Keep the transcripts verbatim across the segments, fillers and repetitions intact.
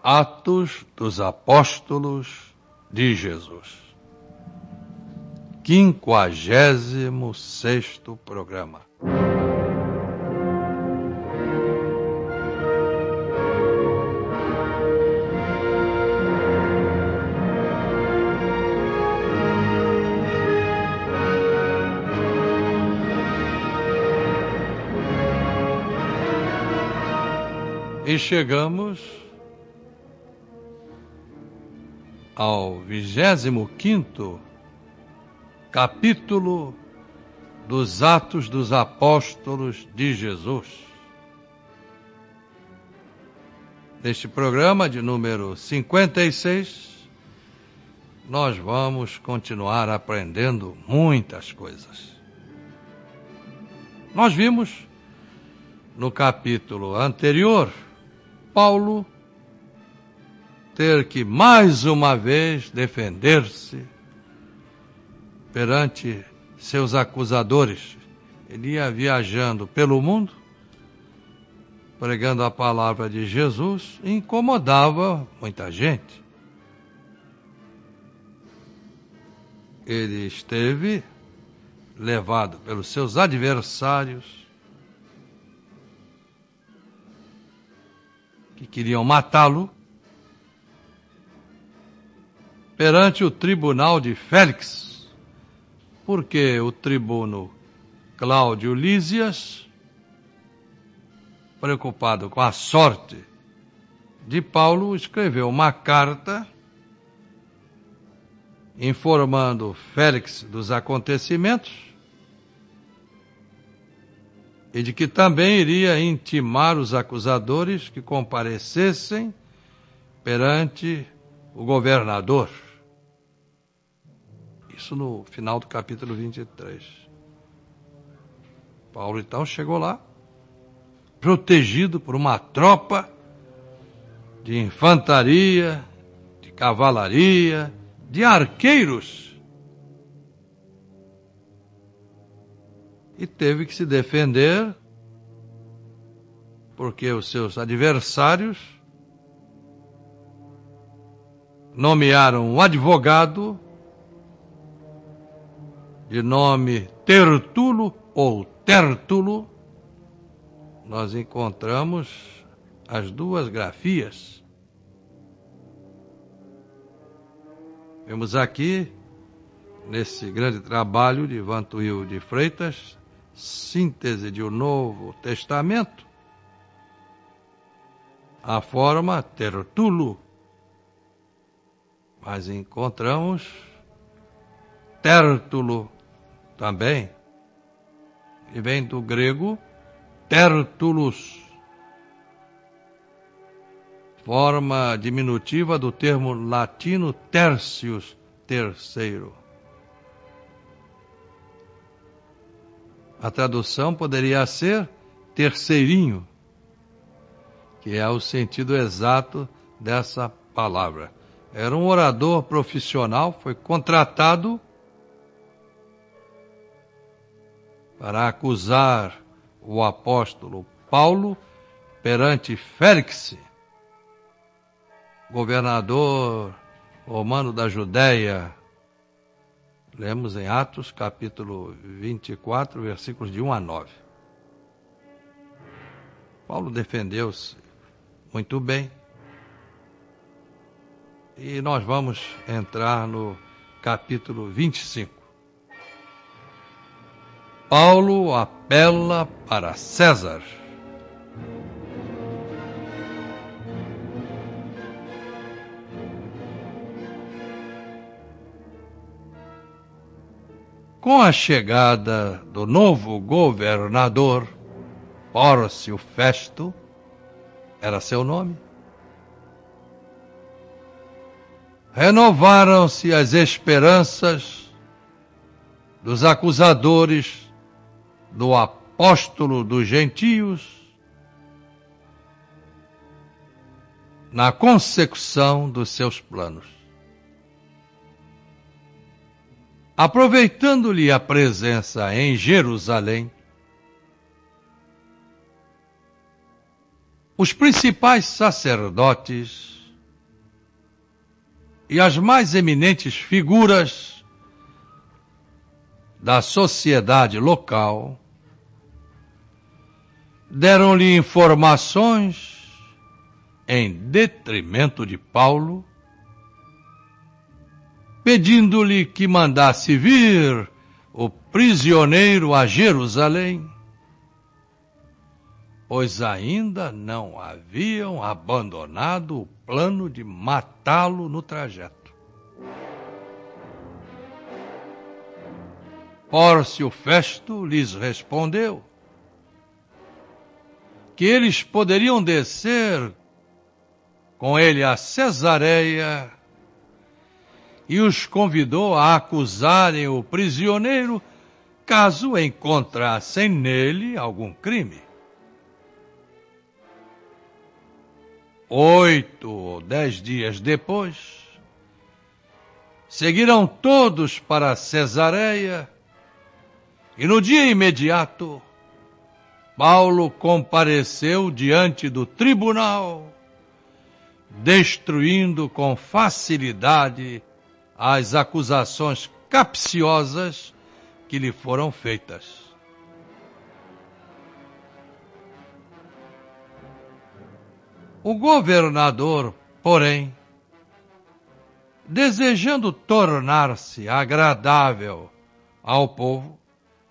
Atos dos Apóstolos de Jesus. Quinquagésimo sexto programa. E chegamos ao vigésimo quinto capítulo dos Atos dos Apóstolos de Jesus. Neste programa de número cinquenta e seis, nós vamos continuar aprendendo muitas coisas. Nós vimos no capítulo anterior Paulo ter que mais uma vez defender-se perante seus acusadores. Ele ia viajando pelo mundo, pregando a palavra de Jesus, e incomodava muita gente. Ele esteve levado pelos seus adversários, que queriam matá-lo, perante o tribunal de Félix, porque o tribuno Cláudio Lísias, preocupado com a sorte de Paulo, escreveu uma carta informando Félix dos acontecimentos e de que também iria intimar os acusadores que comparecessem perante o governador. Isso no final do capítulo vinte e três. Paulo então chegou lá, protegido por uma tropa de infantaria, de cavalaria, de arqueiros. E teve que se defender, porque os seus adversários nomearam um advogado de nome Tertulo ou Tértulo. Nós encontramos as duas grafias. Vemos aqui, nesse grande trabalho de Vantuil de Freitas, síntese de um Novo Testamento, a forma Tertulo, mas encontramos Tértulo também, que vem do grego Tertullus, forma diminutiva do termo latino tertius, terceiro. A tradução poderia ser terceirinho, que é o sentido exato dessa palavra. Era um orador profissional, foi contratado para acusar o apóstolo Paulo perante Félix, governador romano da Judéia. Lemos em Atos, capítulo vinte e quatro, versículos de um a nove. Paulo defendeu-se muito bem. E nós vamos entrar no capítulo vinte e cinco. Paulo apela para César. Com a chegada do novo governador, Pórcio Festo, era seu nome, renovaram-se as esperanças dos acusadores do apóstolo dos gentios na consecução dos seus planos. Aproveitando-lhe a presença em Jerusalém, os principais sacerdotes e as mais eminentes figuras da sociedade local deram-lhe informações em detrimento de Paulo, pedindo-lhe que mandasse vir o prisioneiro a Jerusalém, pois ainda não haviam abandonado o plano de matá-lo no trajeto. Pórcio Festo lhes respondeu que eles poderiam descer com ele a Cesareia e os convidou a acusarem o prisioneiro caso encontrassem nele algum crime. Oito ou dez dias depois, seguiram todos para Cesareia e no dia imediato, Paulo compareceu diante do tribunal, destruindo com facilidade as acusações capciosas que lhe foram feitas. O governador, porém, desejando tornar-se agradável ao povo,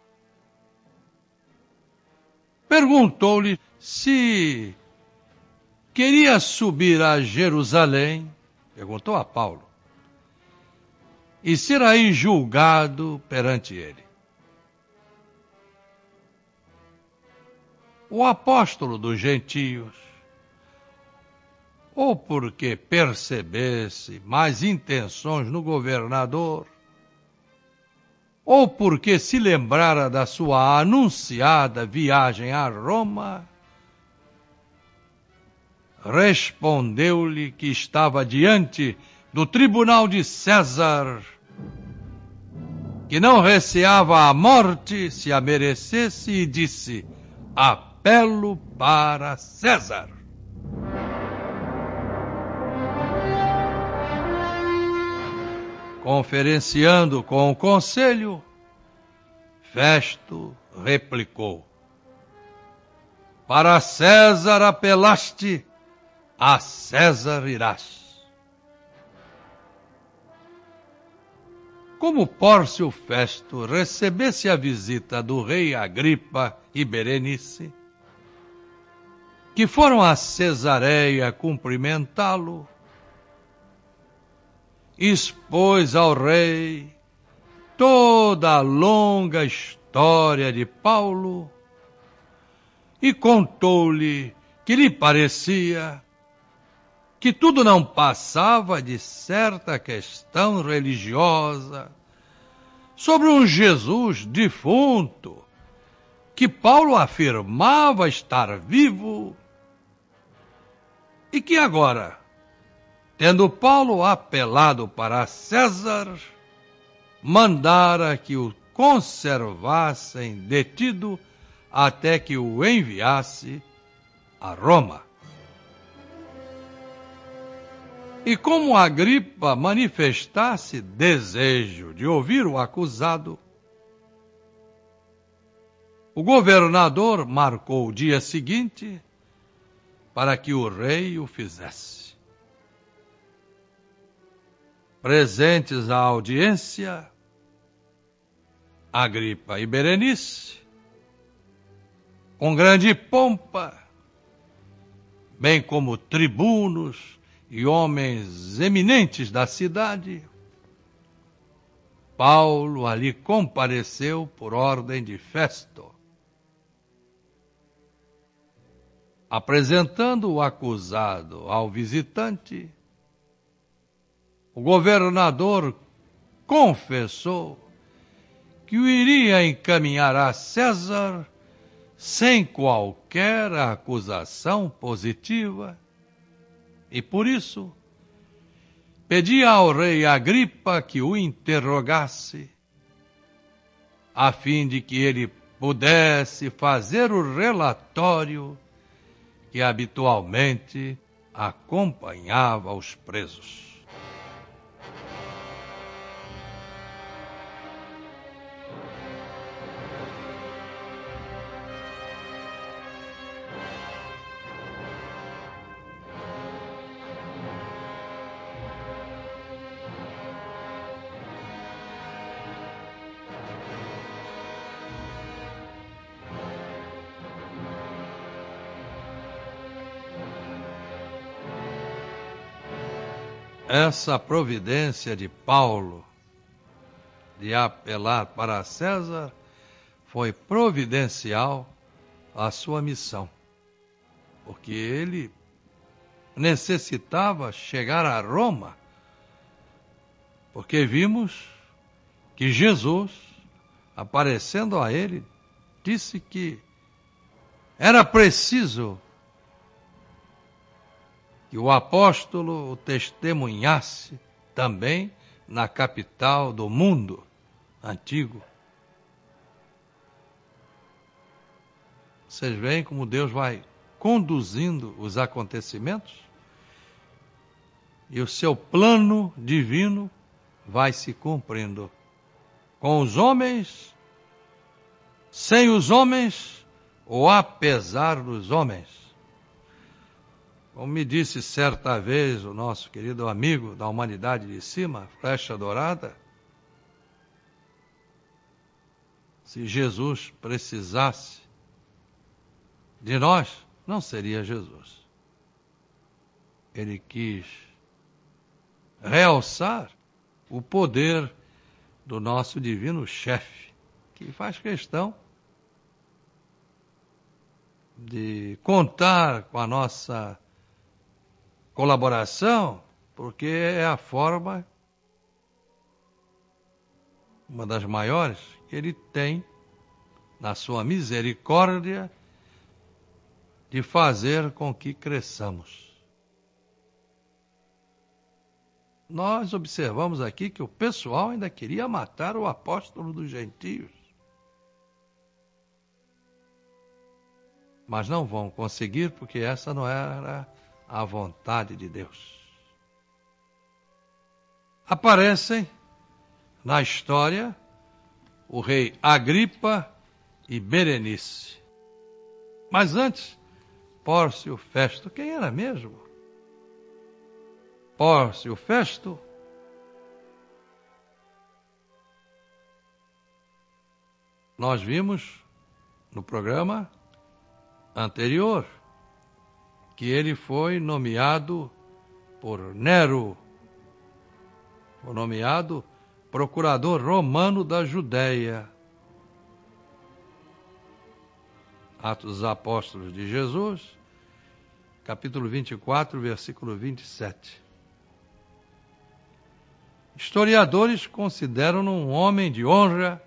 perguntou-lhe se queria subir a Jerusalém, perguntou a Paulo, e ser aí julgado perante ele. O apóstolo dos gentios, ou porque percebesse mais intenções no governador, ou porque se lembrara da sua anunciada viagem a Roma, respondeu-lhe que estava diante do tribunal de César, que não receava a morte se a merecesse, e disse: apelo para César. Conferenciando com o conselho, Festo replicou: para César apelaste, a César irás. Como Pórcio Festo recebesse a visita do rei Agripa e Berenice, que foram a Cesareia cumprimentá-lo, expôs ao rei toda a longa história de Paulo e contou-lhe que lhe parecia que tudo não passava de certa questão religiosa sobre um Jesus defunto, que Paulo afirmava estar vivo e que agora, tendo Paulo apelado para César, mandara que o conservassem detido até que o enviasse a Roma. E como Agripa manifestasse desejo de ouvir o acusado, o governador marcou o dia seguinte para que o rei o fizesse. Presentes à audiência, Agripa e Berenice, com grande pompa, bem como tribunos e homens eminentes da cidade, Paulo ali compareceu por ordem de Festo. Apresentando o acusado ao visitante, o governador confessou que o iria encaminhar a César sem qualquer acusação positiva e, por isso, pedia ao rei Agripa que o interrogasse, a fim de que ele pudesse fazer o relatório que habitualmente acompanhava os presos. essa providência de Paulo de apelar para César foi providencial à sua missão, porque ele necessitava chegar a Roma, porque vimos que Jesus, aparecendo a ele, disse que era preciso que o apóstolo o testemunhasse também na capital do mundo antigo. Vocês veem como Deus vai conduzindo os acontecimentos e o seu plano divino vai se cumprindo. Com os homens, sem os homens ou apesar dos homens. Como me disse certa vez o nosso querido amigo da humanidade de cima, Flecha Dourada, se Jesus precisasse de nós, não seria Jesus. Ele quis realçar o poder do nosso divino chefe, que faz questão de contar com a nossa colaboração, porque é a forma, uma das maiores, que ele tem, na sua misericórdia, de fazer com que cresçamos. Nós observamos aqui que o pessoal ainda queria matar o apóstolo dos gentios. Mas não vão conseguir, porque essa não era a vontade de Deus. Aparecem na história o rei Agripa e Berenice. Mas antes, Pórcio Festo, quem era mesmo? Pórcio Festo nós vimos no programa anterior que ele foi nomeado por Nero, foi nomeado procurador romano da Judéia. Atos dos Apóstolos de Jesus, capítulo vinte e quatro, versículo vinte e sete. Historiadores consideram-no um homem de honra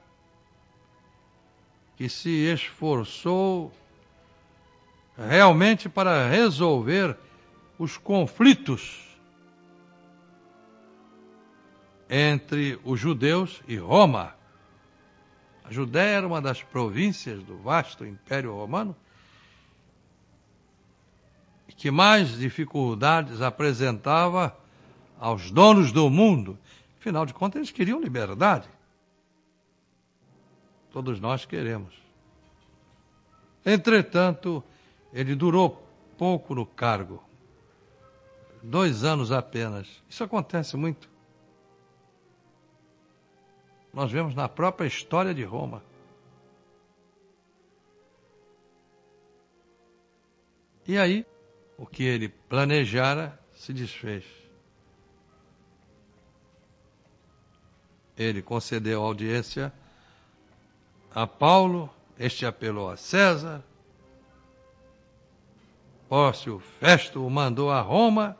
que se esforçou realmente para resolver os conflitos entre os judeus e Roma. A Judéia era uma das províncias do vasto Império Romano que mais dificuldades apresentava aos donos do mundo. Afinal de contas, eles queriam liberdade. Todos nós queremos. Entretanto, ele durou pouco no cargo. Dois anos apenas. Isso acontece muito. Nós vemos na própria história de Roma. E aí, o que ele planejara se desfez. Ele concedeu audiência a Paulo, este apelou a César, Pórcio Festo o mandou a Roma,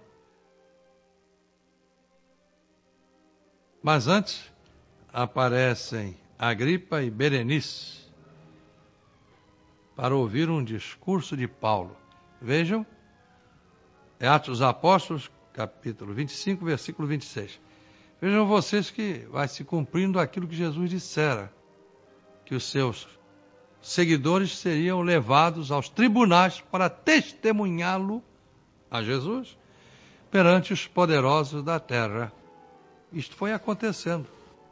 mas antes aparecem Agripa e Berenice para ouvir um discurso de Paulo. Vejam, é Atos dos Apóstolos, capítulo vinte e cinco, versículo vinte e seis. Vejam vocês que vai se cumprindo aquilo que Jesus dissera, que os seus seguidores seriam levados aos tribunais para testemunhá-lo a Jesus perante os poderosos da terra. Isto foi acontecendo.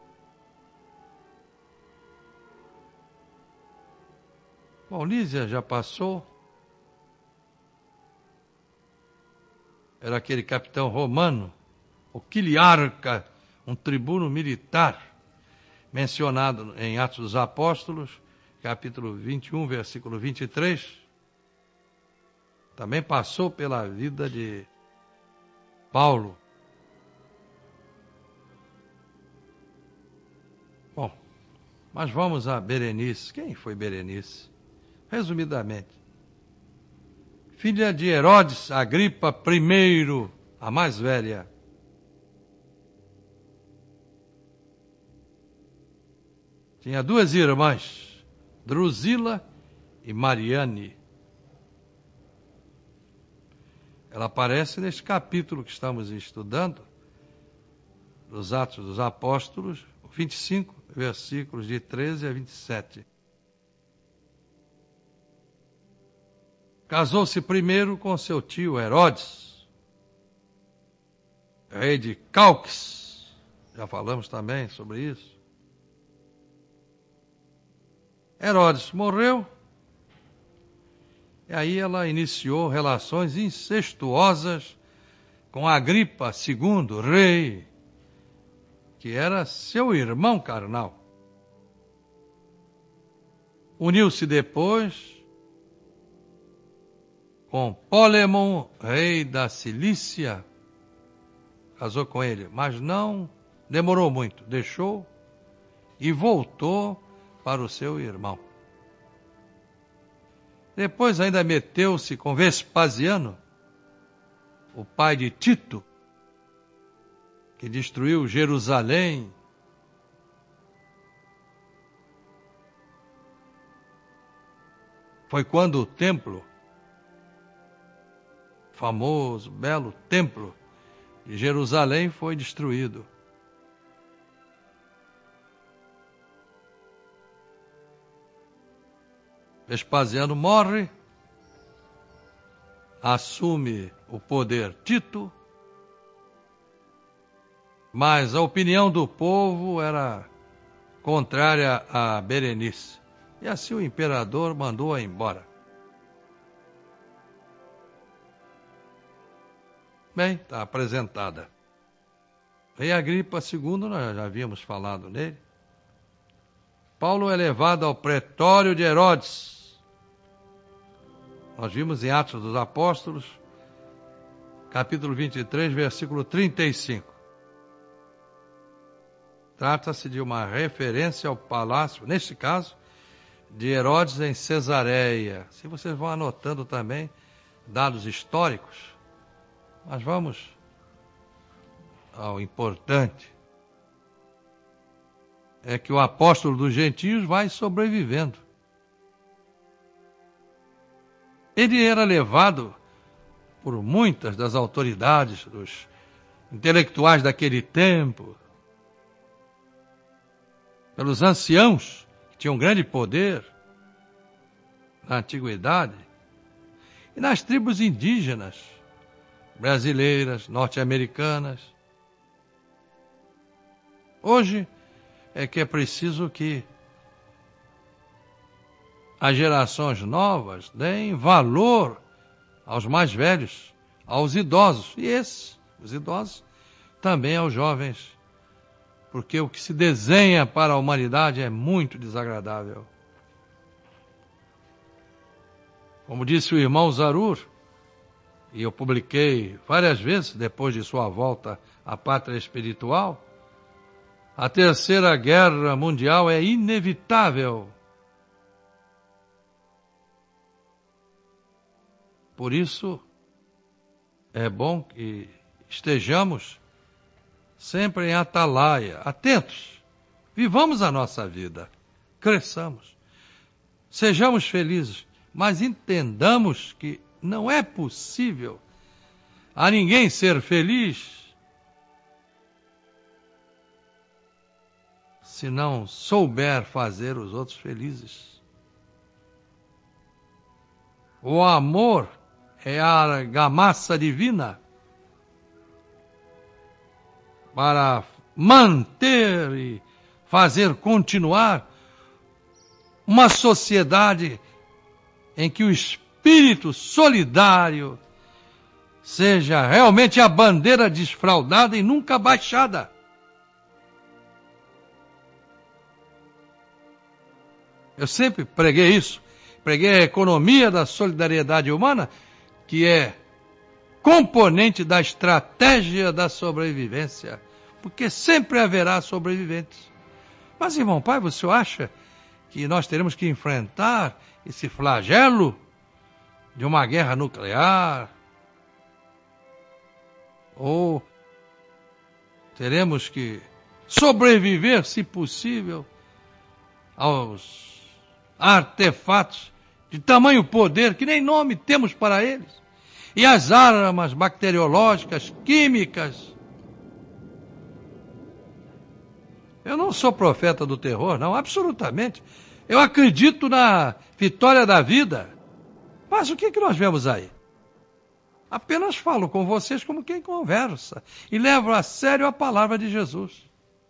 Bom, Lísia já passou. Era aquele capitão romano, o Quiliarca, um tribuno militar, mencionado em Atos dos Apóstolos, capítulo vinte e um, versículo vinte e três. Também passou pela vida de Paulo. Bom, mas vamos a Berenice. Quem foi Berenice? Resumidamente, filha de Herodes Agripa I, a mais velha. Tinha duas irmãs, Drusila e Mariane. Ela aparece neste capítulo que estamos estudando, dos Atos dos Apóstolos, vinte e cinco, versículos de treze a vinte e sete. Casou-se primeiro com seu tio Herodes, rei de Calques. Já falamos também sobre isso. Herodes morreu, e aí ela iniciou relações incestuosas com Agripa segundo, rei, que era seu irmão carnal. Uniu-se depois com Pólemon, rei da Cilícia, casou com ele, mas não demorou muito, deixou e voltou para o seu irmão. Depois ainda meteu-se com Vespasiano, o pai de Tito, que destruiu Jerusalém. Foi quando o templo, famoso, belo templo de Jerusalém, foi destruído. Vespasiano morre, assume o poder Tito, mas a opinião do povo era contrária a Berenice. E assim o imperador mandou-a embora. Bem, está apresentada. Rei Agripa segundo, nós já havíamos falado nele. Paulo é levado ao pretório de Herodes. Nós vimos em Atos dos Apóstolos, capítulo vinte e três, versículo trinta e cinco. Trata-se de uma referência ao palácio, neste caso, de Herodes em Cesareia. Se vocês vão anotando também dados históricos, mas vamos ao importante. É que o apóstolo dos gentios vai sobrevivendo. Ele era levado por muitas das autoridades, dos intelectuais daquele tempo, pelos anciãos, que tinham grande poder na antiguidade, e nas tribos indígenas, brasileiras, norte-americanas. Hoje é que é preciso que as gerações novas deem valor aos mais velhos, aos idosos, e esses, os idosos, também aos jovens, porque o que se desenha para a humanidade é muito desagradável. Como disse o irmão Zarur, e eu publiquei várias vezes depois de sua volta à pátria espiritual, a Terceira Guerra Mundial é inevitável. Por isso, é bom que estejamos sempre em atalaia, atentos. Vivamos a nossa vida, cresçamos, sejamos felizes, mas entendamos que não é possível a ninguém ser feliz se não souber fazer os outros felizes. O amor é a argamassa divina para manter e fazer continuar uma sociedade em que o espírito solidário seja realmente a bandeira desfraldada e nunca baixada. Eu sempre preguei isso, preguei a economia da solidariedade humana, que é componente da estratégia da sobrevivência, porque sempre haverá sobreviventes. Mas, irmão pai, você acha que nós teremos que enfrentar esse flagelo de uma guerra nuclear? Ou teremos que sobreviver, se possível, aos artefatos de tamanho poder que nem nome temos para eles? E as armas bacteriológicas, químicas? Eu não sou profeta do terror, não, absolutamente. Eu acredito na vitória da vida. Mas o que, que nós vemos aí? Apenas falo com vocês como quem conversa e levo a sério a palavra de Jesus.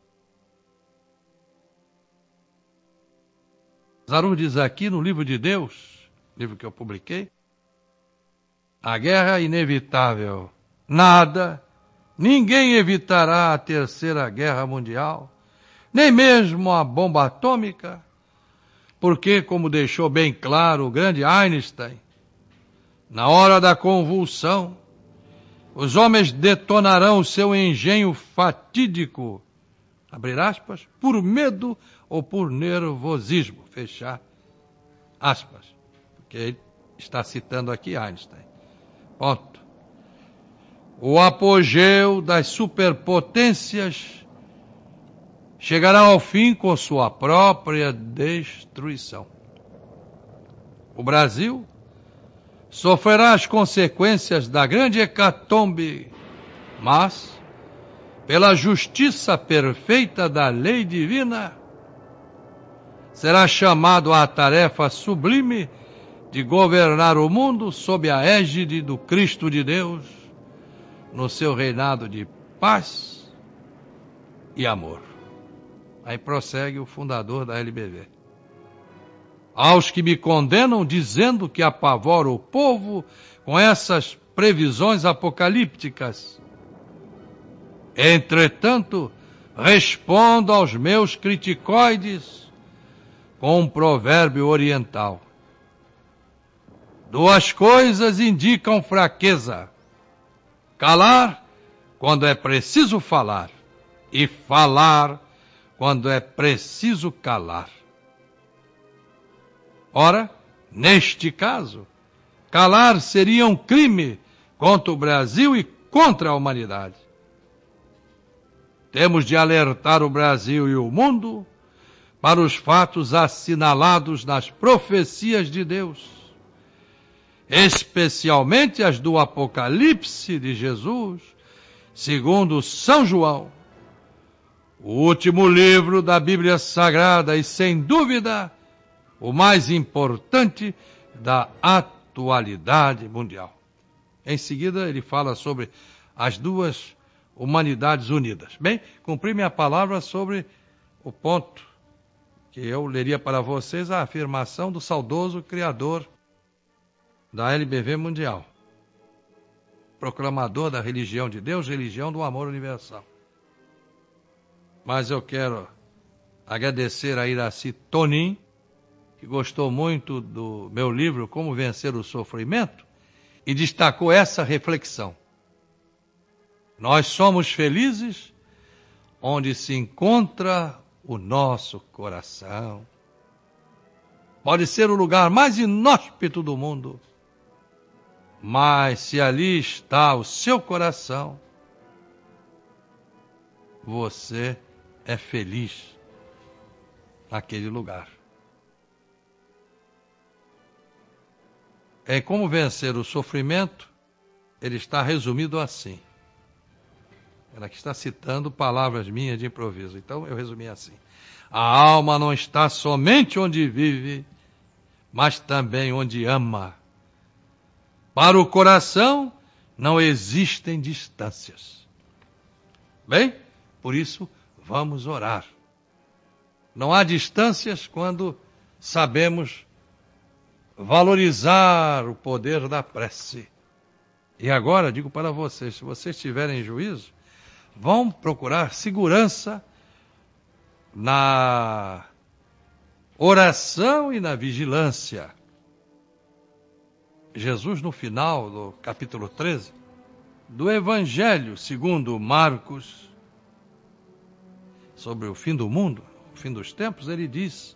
Zaru diz aqui no livro de Deus, livro que eu publiquei, a guerra é inevitável. Nada, ninguém evitará a terceira guerra mundial, nem mesmo a bomba atômica, porque, como deixou bem claro o grande Einstein, na hora da convulsão, os homens detonarão o seu engenho fatídico, abrir aspas, por medo ou por nervosismo, fechar aspas, porque ele está citando aqui Einstein. Ponto. O apogeu das superpotências chegará ao fim com sua própria destruição. O Brasil sofrerá as consequências da grande hecatombe, mas, pela justiça perfeita da lei divina, será chamado à tarefa sublime de governar o mundo sob a égide do Cristo de Deus, no seu reinado de paz e amor. Aí prossegue o fundador da L B V. Aos que me condenam dizendo que apavoro o povo com essas previsões apocalípticas. Entretanto, respondo aos meus criticoides com um provérbio oriental. Duas coisas indicam fraqueza: calar quando é preciso falar e falar quando é preciso calar. Ora, neste caso, calar seria um crime contra o Brasil e contra a humanidade. Temos de alertar o Brasil e o mundo para os fatos assinalados nas profecias de Deus, especialmente as do Apocalipse de Jesus, segundo São João, o último livro da Bíblia Sagrada e, sem dúvida, o mais importante da atualidade mundial. Em seguida, ele fala sobre as duas humanidades unidas. Bem, cumpri minha palavra sobre o ponto que eu leria para vocês, a afirmação do saudoso criador da L B V mundial, proclamador da religião de Deus, religião do amor universal. Mas eu quero agradecer a Iraci Tonin, que gostou muito do meu livro Como Vencer o Sofrimento, e destacou essa reflexão. Nós somos felizes onde se encontra o nosso coração. Pode ser o lugar mais inóspito do mundo, mas se ali está o seu coração, você é feliz naquele lugar. Em Como Vencer o Sofrimento, ele está resumido assim. Ela aqui está citando palavras minhas de improviso, então eu resumi assim. A alma não está somente onde vive, mas também onde ama. Para o coração não existem distâncias. Bem, por isso vamos orar. Não há distâncias quando sabemos valorizar o poder da prece. E agora digo para vocês, se vocês tiverem juízo, vão procurar segurança na oração e na vigilância. Jesus, no final do capítulo treze, do Evangelho segundo Marcos, sobre o fim do mundo, fim dos tempos, ele diz: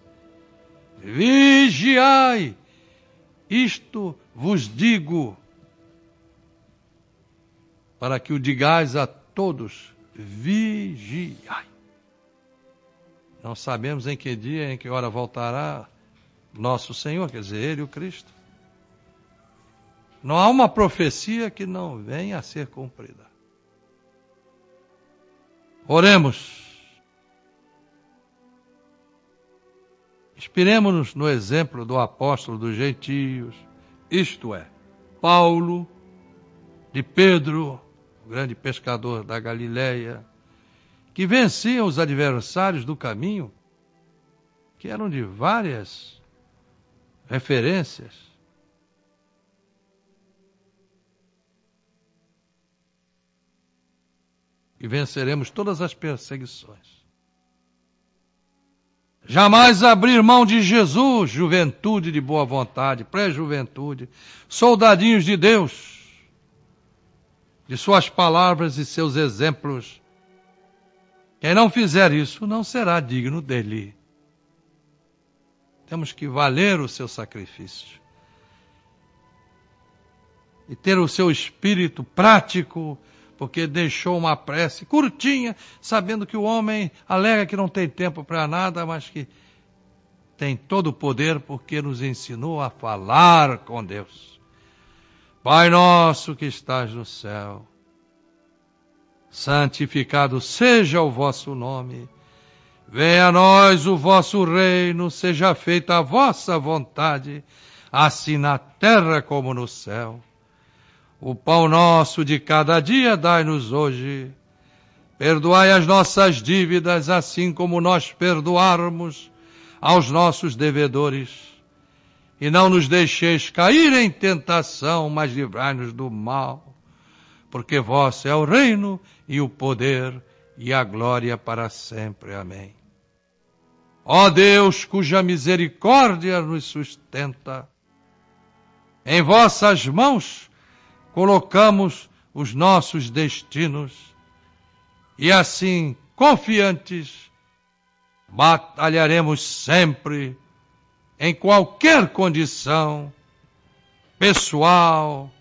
vigiai, isto vos digo, para que o digais a todos, vigiai. Não sabemos em que dia, em que hora voltará nosso Senhor, quer dizer, Ele, o Cristo. Não há uma profecia que não venha a ser cumprida. Oremos. Inspiremos-nos no exemplo do apóstolo dos gentios, isto é, Paulo, de Pedro, o grande pescador da Galileia, que venciam os adversários do caminho, que eram de várias referências. E venceremos todas as perseguições. Jamais abrir mão de Jesus, juventude de boa vontade, pré-juventude, soldadinhos de Deus, de suas palavras e seus exemplos. Quem não fizer isso não será digno dele. Temos que valer o seu sacrifício e ter o seu espírito prático, porque deixou uma prece curtinha, sabendo que o homem alega que não tem tempo para nada, mas que tem todo o poder porque nos ensinou a falar com Deus. Pai nosso que estás no céu, santificado seja o vosso nome. Venha a nós o vosso reino, seja feita a vossa vontade, assim na terra como no céu. O pão nosso de cada dia dai-nos hoje. Perdoai as nossas dívidas, assim como nós perdoarmos aos nossos devedores. E não nos deixeis cair em tentação, mas livrai-nos do mal. Porque vosso é o reino e o poder e a glória para sempre. Amém. Ó Deus, cuja misericórdia nos sustenta, em vossas mãos colocamos os nossos destinos e assim, confiantes, batalharemos sempre, em qualquer condição, pessoal,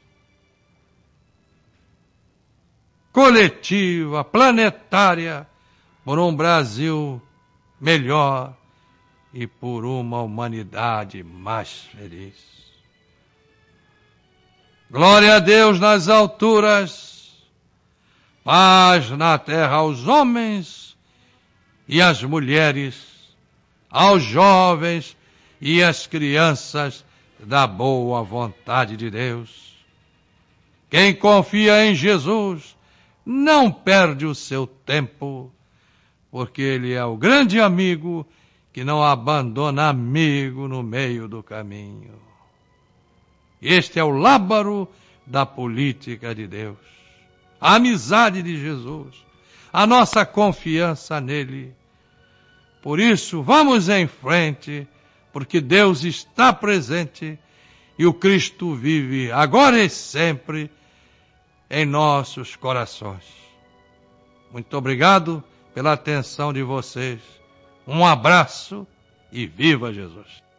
coletiva, planetária, por um Brasil melhor e por uma humanidade mais feliz. Glória a Deus nas alturas, paz na terra aos homens e às mulheres, aos jovens e às crianças da boa vontade de Deus. Quem confia em Jesus não perde o seu tempo, porque Ele é o grande amigo que não abandona amigo no meio do caminho. Este é o lábaro da política de Deus, a amizade de Jesus, a nossa confiança nele. Por isso, vamos em frente, porque Deus está presente e o Cristo vive agora e sempre em nossos corações. Muito obrigado pela atenção de vocês. Um abraço e viva Jesus!